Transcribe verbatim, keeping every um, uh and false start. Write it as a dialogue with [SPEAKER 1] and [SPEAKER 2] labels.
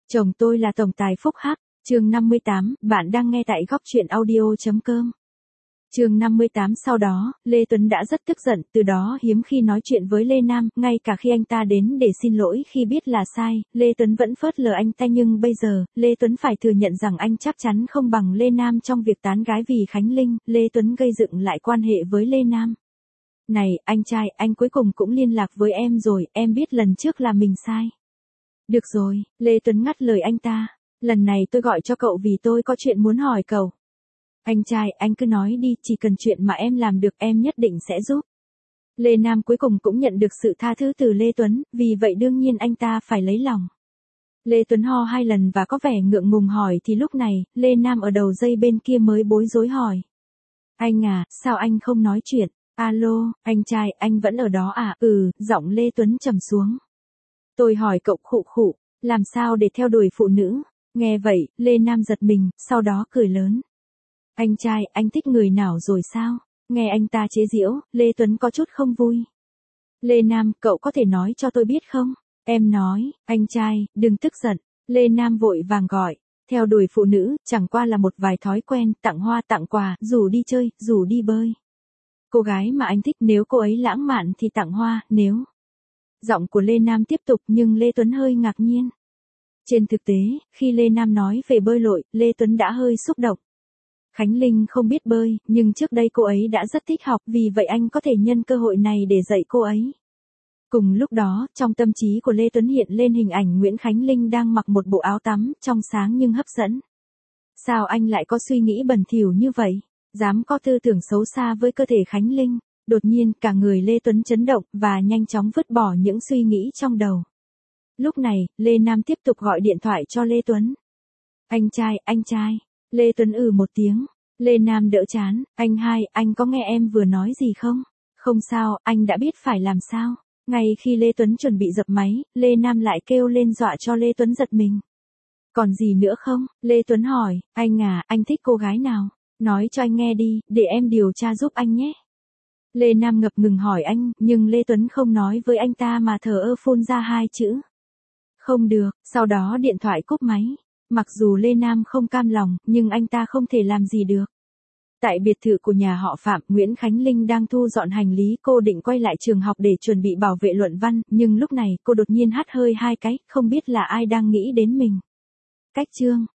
[SPEAKER 1] Chồng tôi là tổng tài phúc hắc, chương năm mươi tám, bạn đang nghe tại góc truyện audio.com. Chương năm mươi tám sau đó, Lê Tuấn đã rất tức giận, từ đó hiếm khi nói chuyện với Lê Nam, ngay cả khi anh ta đến để xin lỗi khi biết là sai, Lê Tuấn vẫn phớt lờ anh ta nhưng bây giờ, Lê Tuấn phải thừa nhận rằng anh chắc chắn không bằng Lê Nam trong việc tán gái vì Khánh Linh, Lê Tuấn gây dựng lại quan hệ với Lê Nam. Này, anh trai, anh cuối cùng cũng liên lạc với em rồi, em biết lần trước là mình sai. Được rồi, Lê Tuấn ngắt lời anh ta, lần này tôi gọi cho cậu vì tôi có chuyện muốn hỏi cậu. Anh trai, anh cứ nói đi, chỉ cần chuyện mà em làm được em nhất định sẽ giúp. Lê Nam cuối cùng cũng nhận được sự tha thứ từ Lê Tuấn, vì vậy đương nhiên anh ta phải lấy lòng. Lê Tuấn ho hai lần và có vẻ ngượng ngùng hỏi thì lúc này, Lê Nam ở đầu dây bên kia mới bối rối hỏi. Anh à, sao anh không nói chuyện? Alo, anh trai, anh vẫn ở đó à? Ừ, giọng Lê Tuấn trầm xuống. Tôi hỏi cậu khụ khụ, làm sao để theo đuổi phụ nữ? Nghe vậy, Lê Nam giật mình, sau đó cười lớn. Anh trai, anh thích người nào rồi sao? Nghe anh ta chế giễu, Lê Tuấn có chút không vui. Lê Nam, cậu có thể nói cho tôi biết không? Em nói, anh trai, đừng tức giận. Lê Nam vội vàng gọi. Theo đuổi phụ nữ, chẳng qua là một vài thói quen, tặng hoa tặng quà, rủ đi chơi, rủ đi bơi. Cô gái mà anh thích nếu cô ấy lãng mạn thì tặng hoa, nếu... Giọng của Lê Nam tiếp tục nhưng Lê Tuấn hơi ngạc nhiên. Trên thực tế, khi Lê Nam nói về bơi lội, Lê Tuấn đã hơi xúc động. Khánh Linh không biết bơi, nhưng trước đây cô ấy đã rất thích học, vì vậy anh có thể nhân cơ hội này để dạy cô ấy. Cùng lúc đó, trong tâm trí của Lê Tuấn hiện lên hình ảnh Nguyễn Khánh Linh đang mặc một bộ áo tắm, trong sáng nhưng hấp dẫn. Sao anh lại có suy nghĩ bẩn thỉu như vậy? Dám có tư tưởng xấu xa với cơ thể Khánh Linh? Đột nhiên, cả người Lê Tuấn chấn động, và nhanh chóng vứt bỏ những suy nghĩ trong đầu. Lúc này, Lê Nam tiếp tục gọi điện thoại cho Lê Tuấn. Anh trai, anh trai. Lê Tuấn ừ một tiếng. Lê Nam đỡ chán. Anh hai, anh có nghe em vừa nói gì không? Không sao, anh đã biết phải làm sao. Ngay khi Lê Tuấn chuẩn bị dập máy, Lê Nam lại kêu lên dọa cho Lê Tuấn giật mình. Còn gì nữa không? Lê Tuấn hỏi. Anh à, anh thích cô gái nào? Nói cho anh nghe đi, để em điều tra giúp anh nhé. Lê Nam ngập ngừng hỏi anh, nhưng Lê Tuấn không nói với anh ta mà thờ ơ phun ra hai chữ. Không được, sau đó điện thoại cúp máy. Mặc dù Lê Nam không cam lòng, nhưng anh ta không thể làm gì được. Tại biệt thự của nhà họ Phạm, Nguyễn Khánh Linh đang thu dọn hành lý, cô định quay lại trường học để chuẩn bị bảo vệ luận văn, nhưng lúc này cô đột nhiên hắt hơi hai cái, không biết là ai đang nghĩ đến mình. Cách chương